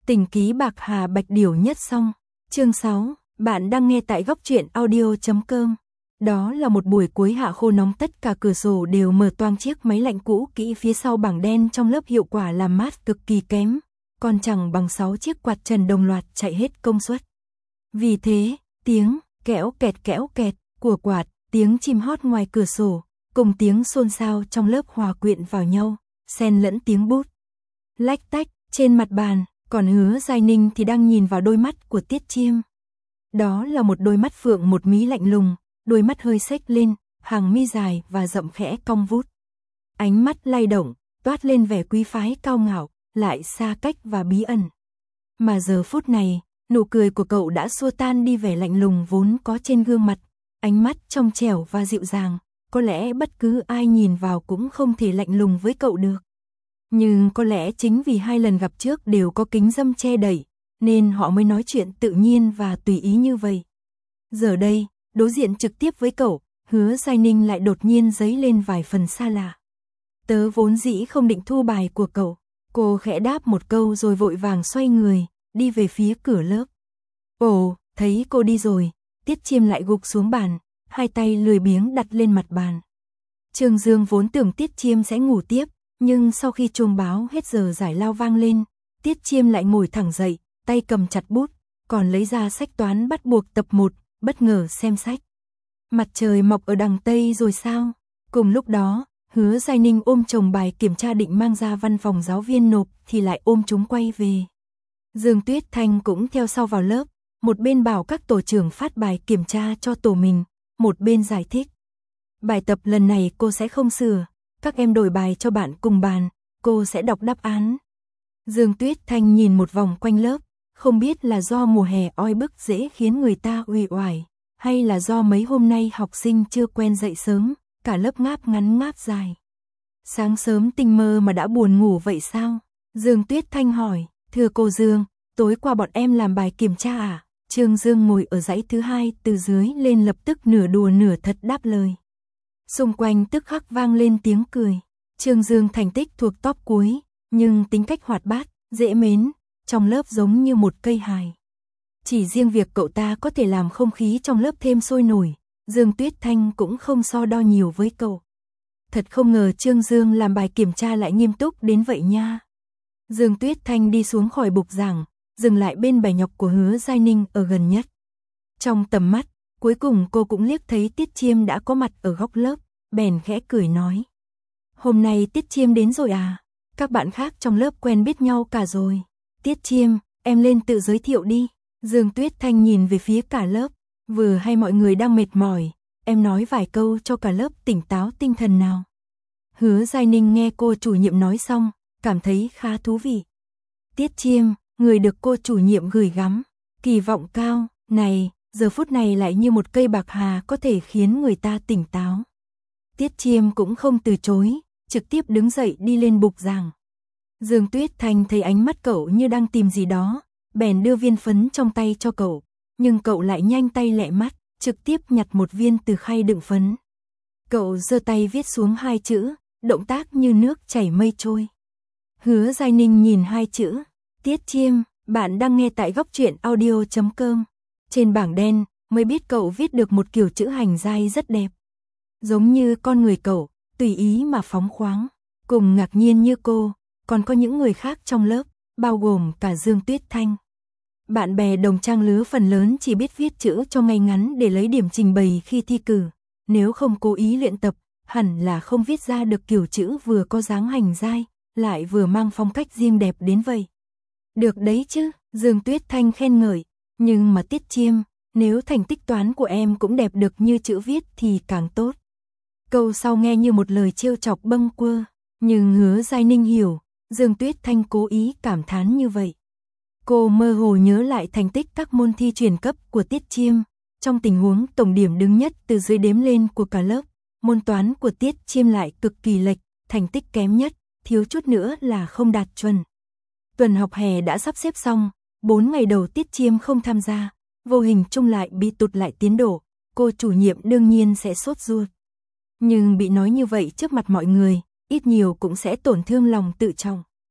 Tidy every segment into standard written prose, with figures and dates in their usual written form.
Tình ký bạc hà bạch điểu nhất xong. Chương 6, bạn đang nghe tại góc truyện audio.com. Đó là một buổi cuối hạ khô nóng, tất cả cửa sổ đều mở toang, chiếc máy lạnh cũ kỹ phía sau bảng đen trong lớp hiệu quả làm mát cực kỳ kém, còn chẳng bằng 6 chiếc quạt trần đồng loạt chạy hết công suất. Vì thế, tiếng kéo kẹt của quạt, tiếng chim hót ngoài cửa sổ, cùng tiếng xôn xao trong lớp hòa quyện vào nhau, xen lẫn tiếng bút lách tách trên mặt bàn. Còn Hứa Giai Ninh thì đang nhìn vào đôi mắt của Tiết Chiêm. Đó là một đôi mắt phượng một mí lạnh lùng, đôi mắt hơi xếch lên, hàng mi dài và rậm khẽ cong vút. Ánh mắt lay động, toát lên vẻ quý phái cao ngạo, lại xa cách và bí ẩn. Mà giờ phút này, nụ cười của cậu đã xua tan đi vẻ lạnh lùng vốn có trên gương mặt, ánh mắt trong trẻo và dịu dàng, có lẽ bất cứ ai nhìn vào cũng không thể lạnh lùng với cậu được. Nhưng có lẽ chính vì 2 lần gặp trước đều có kính dâm che đậy, nên họ mới nói chuyện tự nhiên và tùy ý như vậy. Giờ đây, đối diện trực tiếp với cậu, Hứa Giai Ninh lại đột nhiên dấy lên vài phần xa lạ. Tớ vốn dĩ không định thu bài của cậu. Cô khẽ đáp một câu rồi vội vàng xoay người, đi về phía cửa lớp. Ồ, thấy cô đi rồi, Tiết Chiêm lại gục xuống bàn, 2 tay lười biếng đặt lên mặt bàn. Trương Dương vốn tưởng Tiết Chiêm sẽ ngủ tiếp, nhưng sau khi chuông báo hết giờ giải lao vang lên, Tiết Chiêm lại ngồi thẳng dậy, tay cầm chặt bút, còn lấy ra sách toán bắt buộc tập 1, bất ngờ xem sách. Mặt trời mọc ở đằng Tây rồi sao? Cùng lúc đó, Hứa Giai Ninh ôm chồng bài kiểm tra định mang ra văn phòng giáo viên nộp thì lại ôm chúng quay về. Dương Tuyết Thanh cũng theo sau vào lớp, một bên bảo các tổ trưởng phát bài kiểm tra cho tổ mình, một bên giải thích. Bài tập lần này cô sẽ không sửa, các em đổi bài cho bạn cùng bàn, cô sẽ đọc đáp án. Dương Tuyết Thanh nhìn một vòng quanh lớp, không biết là do mùa hè oi bức dễ khiến người ta uể oải, hay là do mấy hôm nay học sinh chưa quen dậy sớm, cả lớp ngáp ngắn ngáp dài. Sáng sớm tinh mơ mà đã buồn ngủ vậy sao? Dương Tuyết Thanh hỏi, thưa cô Dương, tối qua bọn em làm bài kiểm tra à? Trương Dương ngồi ở dãy thứ 2 từ dưới lên lập tức nửa đùa nửa thật đáp lời. Xung quanh tức khắc vang lên tiếng cười. Trương Dương thành tích thuộc top cuối, nhưng tính cách hoạt bát, dễ mến, trong lớp giống như một cây hài. Chỉ riêng việc cậu ta có thể làm không khí trong lớp thêm sôi nổi, Dương Tuyết Thanh cũng không so đo nhiều với cậu. Thật không ngờ Trương Dương làm bài kiểm tra lại nghiêm túc đến vậy nha. Dương Tuyết Thanh đi xuống khỏi bục giảng, dừng lại bên bài nhọc của Hứa Giai Ninh ở gần nhất. Trong tầm mắt, cuối cùng cô cũng liếc thấy Tiết Chiêm đã có mặt ở góc lớp, bèn khẽ cười nói. Hôm nay Tiết Chiêm đến rồi à? Các bạn khác trong lớp quen biết nhau cả rồi. Tiết Chiêm, em lên tự giới thiệu đi. Dương Tuyết Thanh nhìn về phía cả lớp, vừa hay mọi người đang mệt mỏi, em nói vài câu cho cả lớp tỉnh táo tinh thần nào. Hứa Giai Ninh nghe cô chủ nhiệm nói xong, cảm thấy khá thú vị. Tiết Chiêm, người được cô chủ nhiệm gửi gắm, kỳ vọng cao, này, giờ phút này lại như một cây bạc hà có thể khiến người ta tỉnh táo. Tiết Chiêm cũng không từ chối, trực tiếp đứng dậy đi lên bục giảng. Dương Tuyết Thanh thấy ánh mắt cậu như đang tìm gì đó, bèn đưa viên phấn trong tay cho cậu, nhưng cậu lại nhanh tay lẹ mắt, trực tiếp nhặt một viên từ khay đựng phấn. Cậu giơ tay viết xuống 2 chữ, động tác như nước chảy mây trôi. Hứa Giai Ninh nhìn 2 chữ, Tiết Chiêm, bạn đang nghe tại góc truyện audio.com. Trên bảng đen, mới biết cậu viết được một kiểu chữ hành giai rất đẹp. Giống như con người cậu, tùy ý mà phóng khoáng. Cùng ngạc nhiên như cô, còn có những người khác trong lớp, bao gồm cả Dương Tuyết Thanh. Bạn bè đồng trang lứa phần lớn chỉ biết viết chữ cho ngay ngắn để lấy điểm trình bày khi thi cử. Nếu không cố ý luyện tập, hẳn là không viết ra được kiểu chữ vừa có dáng hành giai, lại vừa mang phong cách riêng đẹp đến vậy. Được đấy chứ, Dương Tuyết Thanh khen ngợi. Nhưng mà Tiết Chiêm, nếu thành tích toán của em cũng đẹp được như chữ viết thì càng tốt. Câu sau nghe như một lời trêu chọc bâng quơ, nhưng Hứa Giai Ninh hiểu, Dương Tuyết Thanh cố ý cảm thán như vậy. Cô mơ hồ nhớ lại thành tích các môn thi chuyển cấp của Tiết Chiêm, trong tình huống tổng điểm đứng nhất từ dưới đếm lên của cả lớp, môn toán của Tiết Chiêm lại cực kỳ lệch, thành tích kém nhất, thiếu chút nữa là không đạt chuẩn. Tuần học hè đã sắp xếp xong, 4 ngày đầu Tiết Chiêm không tham gia, vô hình chung lại bị tụt lại tiến độ, cô chủ nhiệm đương nhiên sẽ sốt ruột. Nhưng bị nói như vậy trước mặt mọi người, ít nhiều cũng sẽ tổn thương lòng tự trọng.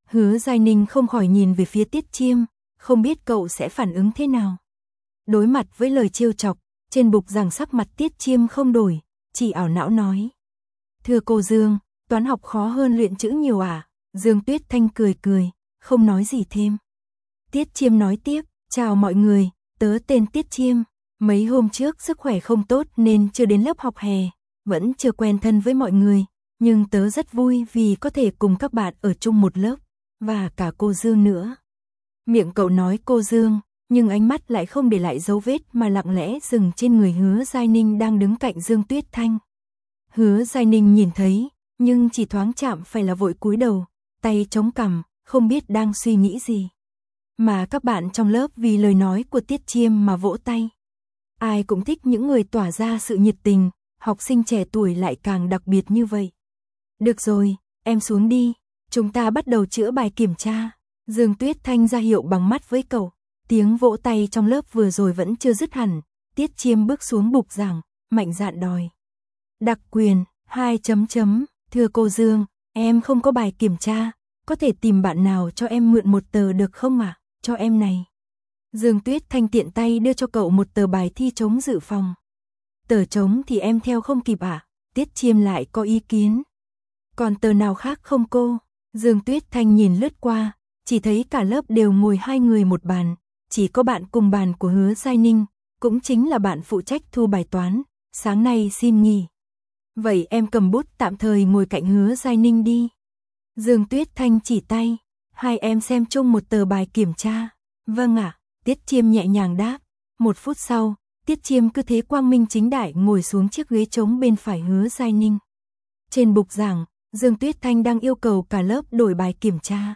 Hứa Giai Ninh không khỏi nhìn về phía Tiết Chiêm, không biết cậu sẽ phản ứng thế nào. Đối mặt với lời trêu chọc, trên bục giảng sắc mặt Tiết Chiêm không đổi, chỉ ảo não nói. Thưa cô Dương, toán học khó hơn luyện chữ nhiều à? Dương Tuyết Thanh cười cười, không nói gì thêm. Tiết Chiêm nói tiếp, chào mọi người, tớ tên Tiết Chiêm. Mấy hôm trước sức khỏe không tốt nên chưa đến lớp học hè, vẫn chưa quen thân với mọi người, nhưng tớ rất vui vì có thể cùng các bạn ở chung một lớp, và cả cô Dương nữa. Miệng cậu nói cô Dương, nhưng ánh mắt lại không để lại dấu vết mà lặng lẽ dừng trên người Hứa Giai Ninh đang đứng cạnh Dương Tuyết Thanh. Hứa Giai Ninh nhìn thấy, nhưng chỉ thoáng chạm phải là vội cúi đầu, tay chống cằm, không biết đang suy nghĩ gì. Mà các bạn trong lớp vì lời nói của Tiết Chiêm mà vỗ tay. Ai cũng thích những người tỏa ra sự nhiệt tình, học sinh trẻ tuổi lại càng đặc biệt như vậy. Được rồi, em xuống đi, chúng ta bắt đầu chữa bài kiểm tra. Dương Tuyết Thanh ra hiệu bằng mắt với cậu. Tiếng vỗ tay trong lớp vừa rồi vẫn chưa dứt hẳn. Tiết Chiêm bước xuống bục giảng, mạnh dạn đòi. Đặc quyền, 2 chấm chấm, thưa cô Dương, em không có bài kiểm tra, có thể tìm bạn nào cho em mượn một tờ được không ạ? Cho em này. Dương Tuyết Thanh tiện tay đưa cho cậu một tờ bài thi trống dự phòng. Tờ trống thì em theo không kịp ạ? Tiết Chiêm lại có ý kiến. Còn tờ nào khác không cô? Dương Tuyết Thanh nhìn lướt qua, chỉ thấy cả lớp đều ngồi 2 người một bàn, chỉ có bạn cùng bàn của Hứa Giai Ninh, cũng chính là bạn phụ trách thu bài toán, sáng nay xin nghỉ. Vậy em cầm bút tạm thời ngồi cạnh Hứa Giai Ninh đi. Dương Tuyết Thanh chỉ tay, hai em xem chung một tờ bài kiểm tra. Vâng ạ, Tiết Chiêm nhẹ nhàng đáp. 1 phút sau, Tiết Chiêm cứ thế quang minh chính đại ngồi xuống chiếc ghế trống bên phải Hứa Giai Ninh. Trên bục giảng, Dương Tuyết Thanh đang yêu cầu cả lớp đổi bài kiểm tra.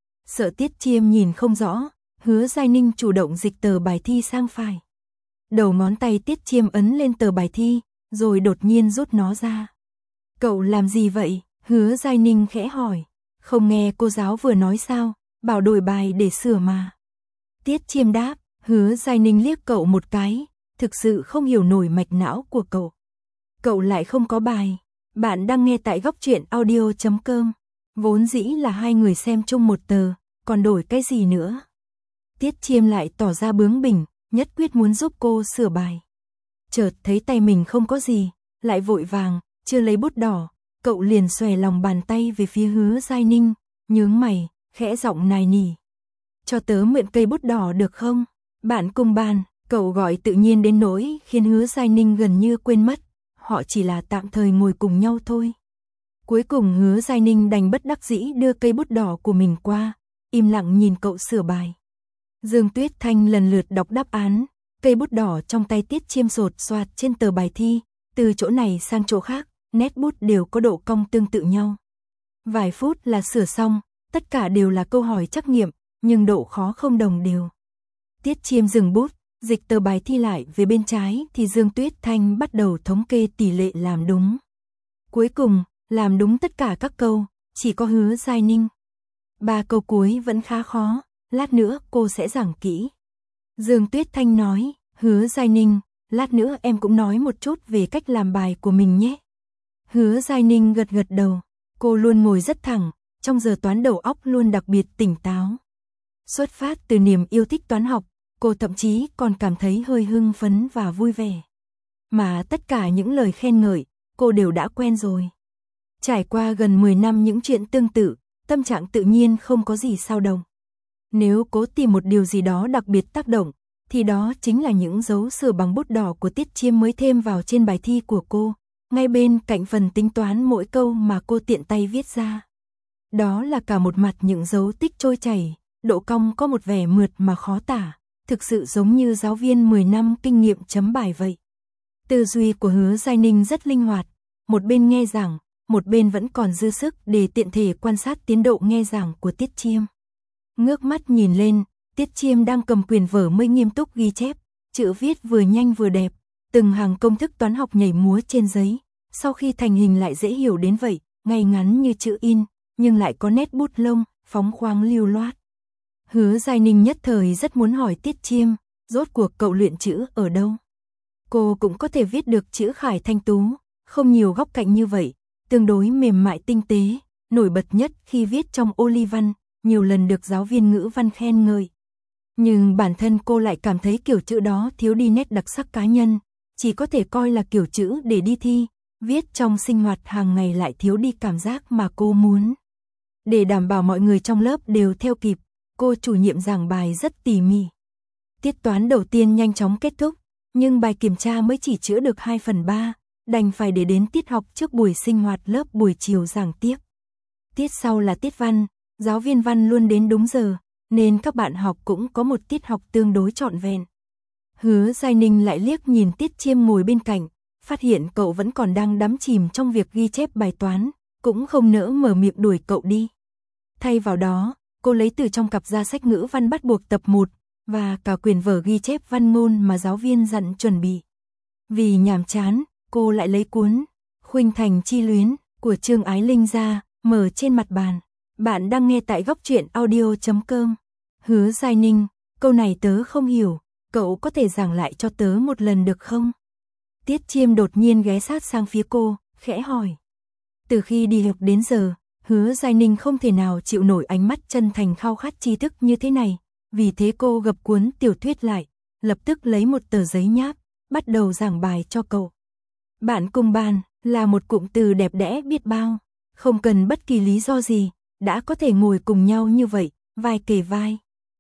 Sợ Tiết Chiêm nhìn không rõ, Hứa Giai Ninh chủ động dịch tờ bài thi sang phải. Đầu ngón tay Tiết Chiêm ấn lên tờ bài thi, rồi đột nhiên rút nó ra. Cậu làm gì vậy? Hứa Giai Ninh khẽ hỏi. Không nghe cô giáo vừa nói sao, bảo đổi bài để sửa mà. Tiết Chiêm đáp. Hứa Giai Ninh liếc cậu một cái, thực sự không hiểu nổi mạch não của cậu. Cậu lại không có bài. Bạn đang nghe tại góc truyện audio.com. Vốn dĩ là 2 người xem chung một tờ, còn đổi cái gì nữa? Tiết Chiêm lại tỏ ra bướng bỉnh, nhất quyết muốn giúp cô sửa bài. Chợt thấy tay mình không có gì, lại vội vàng, chưa lấy bút đỏ, cậu liền xòe lòng bàn tay về phía Hứa Giai Ninh, nhướng mày, khẽ giọng nài nỉ. Cho tớ mượn cây bút đỏ được không? Bạn cùng bàn, cậu gọi tự nhiên đến nỗi khiến Hứa Giai Ninh gần như quên mất, họ chỉ là tạm thời ngồi cùng nhau thôi. Cuối cùng Hứa Giai Ninh đành bất đắc dĩ đưa cây bút đỏ của mình qua, im lặng nhìn cậu sửa bài. Dương Tuyết Thanh lần lượt đọc đáp án, cây bút đỏ trong tay Tiết Chiêm sột soạt trên tờ bài thi, từ chỗ này sang chỗ khác, nét bút đều có độ cong tương tự nhau. Vài phút là sửa xong, tất cả đều là câu hỏi trắc nghiệm, nhưng độ khó không đồng đều. Tiết Chiêm dừng bút, dịch tờ bài thi lại về bên trái thì Dương Tuyết Thanh bắt đầu thống kê tỷ lệ làm đúng. Cuối cùng, làm đúng tất cả các câu, chỉ có Hứa Giai Ninh. 3 câu cuối vẫn khá khó, lát nữa cô sẽ giảng kỹ. Dương Tuyết Thanh nói, Hứa Giai Ninh, lát nữa em cũng nói một chút về cách làm bài của mình nhé. Hứa Giai Ninh gật gật đầu, cô luôn ngồi rất thẳng, trong giờ toán đầu óc luôn đặc biệt tỉnh táo. Xuất phát từ niềm yêu thích toán học, cô thậm chí còn cảm thấy hơi hưng phấn và vui vẻ. Mà tất cả những lời khen ngợi, cô đều đã quen rồi. Trải qua gần 10 năm những chuyện tương tự, tâm trạng tự nhiên không có gì xao động. Nếu cố tìm một điều gì đó đặc biệt tác động, thì đó chính là những dấu sửa bằng bút đỏ của Tiết Chiêm mới thêm vào trên bài thi của cô, ngay bên cạnh phần tính toán mỗi câu mà cô tiện tay viết ra. Đó là cả một mặt những dấu tích trôi chảy, độ cong có một vẻ mượt mà khó tả, thực sự giống như giáo viên 10 năm kinh nghiệm chấm bài vậy. Tư duy của Hứa Giai Ninh rất linh hoạt, một bên nghe giảng, một bên vẫn còn dư sức để tiện thể quan sát tiến độ nghe giảng của Tiết Chiêm. Ngước mắt nhìn lên, Tiết Chiêm đang cầm quyển vở mới nghiêm túc ghi chép, chữ viết vừa nhanh vừa đẹp, từng hàng công thức toán học nhảy múa trên giấy, sau khi thành hình lại dễ hiểu đến vậy, ngay ngắn như chữ in, nhưng lại có nét bút lông, phóng khoáng lưu loát. Hứa Giai Ninh nhất thời rất muốn hỏi Tiết Chiêm, rốt cuộc cậu luyện chữ ở đâu? Cô cũng có thể viết được chữ khải thanh tú, không nhiều góc cạnh như vậy, tương đối mềm mại tinh tế, nổi bật nhất khi viết trong ô ly văn, nhiều lần được giáo viên ngữ văn khen ngợi. Nhưng bản thân cô lại cảm thấy kiểu chữ đó thiếu đi nét đặc sắc cá nhân, chỉ có thể coi là kiểu chữ để đi thi, viết trong sinh hoạt hàng ngày lại thiếu đi cảm giác mà cô muốn. Để đảm bảo mọi người trong lớp đều theo kịp, cô chủ nhiệm giảng bài rất tỉ mỉ. Tiết toán đầu tiên nhanh chóng kết thúc, nhưng bài kiểm tra mới chỉ chữa được 2/3, đành phải để đến tiết học trước buổi sinh hoạt lớp buổi chiều giảng tiếp. Tiết sau là tiết văn, giáo viên văn luôn đến đúng giờ, nên các bạn học cũng có một tiết học tương đối trọn vẹn. Hứa Giai Ninh lại liếc nhìn Tiết Chiêm ngồi bên cạnh, phát hiện cậu vẫn còn đang đắm chìm trong việc ghi chép bài toán, cũng không nỡ mở miệng đuổi cậu đi. Thay vào đó, cô lấy từ trong cặp ra sách ngữ văn bắt buộc tập 1, và cả quyển vở ghi chép văn ngôn mà giáo viên dặn chuẩn bị. Vì nhàm chán, cô lại lấy cuốn Khuynh Thành Chi Luyến của Trương Ái Linh ra, mở trên mặt bàn. Bạn đang nghe tại góc truyện audio.com. Hứa Giai Ninh, câu này tớ không hiểu, cậu có thể giảng lại cho tớ một lần được không? Tiết Chiêm đột nhiên ghé sát sang phía cô, khẽ hỏi. Từ khi đi học đến giờ, Hứa Giai Ninh không thể nào chịu nổi ánh mắt chân thành khao khát tri thức như thế này, vì thế cô gập cuốn tiểu thuyết lại, lập tức lấy một tờ giấy nháp, bắt đầu giảng bài cho cậu. Bạn cùng bàn là một cụm từ đẹp đẽ biết bao, không cần bất kỳ lý do gì, đã có thể ngồi cùng nhau như vậy, vai kề vai.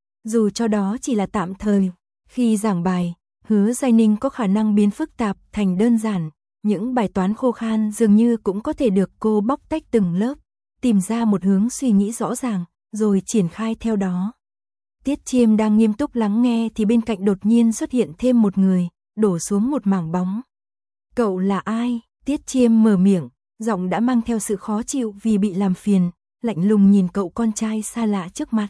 Dù cho đó chỉ là tạm thời, khi giảng bài, Hứa Giai Ninh có khả năng biến phức tạp thành đơn giản, những bài toán khô khan dường như cũng có thể được cô bóc tách từng lớp, tìm ra một hướng suy nghĩ rõ ràng, rồi triển khai theo đó. Tiết Chiêm đang nghiêm túc lắng nghe thì bên cạnh đột nhiên xuất hiện thêm một người, đổ xuống một mảng bóng. Cậu là ai? Tiết Chiêm mở miệng, giọng đã mang theo sự khó chịu vì bị làm phiền, lạnh lùng nhìn cậu con trai xa lạ trước mặt.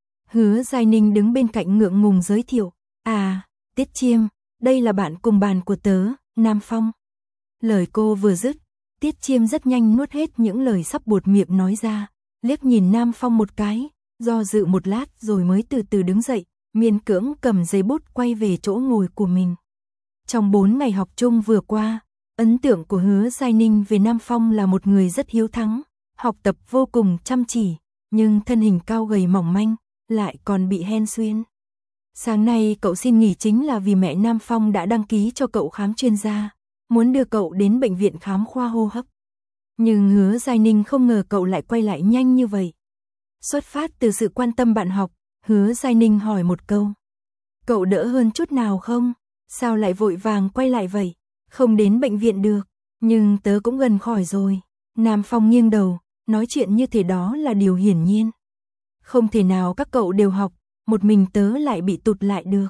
Hứa Giai Ninh đứng bên cạnh ngượng ngùng giới thiệu. À, Tiết Chiêm, đây là bạn cùng bàn của tớ, Nam Phong. Lời cô vừa dứt, Tiết Chiêm rất nhanh nuốt hết những lời sắp buột miệng nói ra, liếc nhìn Nam Phong một cái, do dự một lát rồi mới từ từ đứng dậy, miễn cưỡng cầm giấy bút quay về chỗ ngồi của mình. Trong 4 ngày học chung vừa qua, ấn tượng của Hứa Giai Ninh về Nam Phong là một người rất hiếu thắng, học tập vô cùng chăm chỉ, nhưng thân hình cao gầy mỏng manh, lại còn bị hen suyễn. Sáng nay cậu xin nghỉ chính là vì mẹ Nam Phong đã đăng ký cho cậu khám chuyên gia, muốn đưa cậu đến bệnh viện khám khoa hô hấp. Nhưng Hứa Giai Ninh không ngờ cậu lại quay lại nhanh như vậy. Xuất phát từ sự quan tâm bạn học, Hứa Giai Ninh hỏi một câu. Cậu đỡ hơn chút nào không? Sao lại vội vàng quay lại vậy? Không đến bệnh viện được, nhưng tớ cũng gần khỏi rồi. Nam Phong nghiêng đầu, nói chuyện như thế đó là điều hiển nhiên. Không thể nào các cậu đều học, một mình tớ lại bị tụt lại được.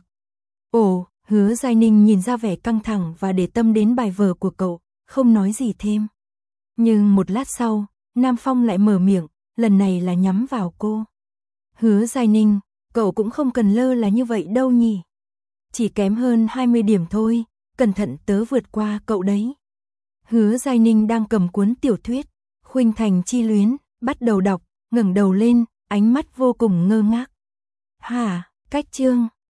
Ồ, Hứa Giai Ninh nhìn ra vẻ căng thẳng và để tâm đến bài vở của cậu, không nói gì thêm. Nhưng một lát sau, Nam Phong lại mở miệng, lần này là nhắm vào cô. Hứa Giai Ninh, cậu cũng không cần lơ là như vậy đâu nhỉ. Chỉ kém hơn 20 điểm thôi, cẩn thận tớ vượt qua cậu đấy. Hứa Giai Ninh đang cầm cuốn tiểu thuyết Khuynh Thành Chi Luyến, bắt đầu đọc, ngẩng đầu lên, ánh mắt vô cùng ngơ ngác. Hả, cách chương.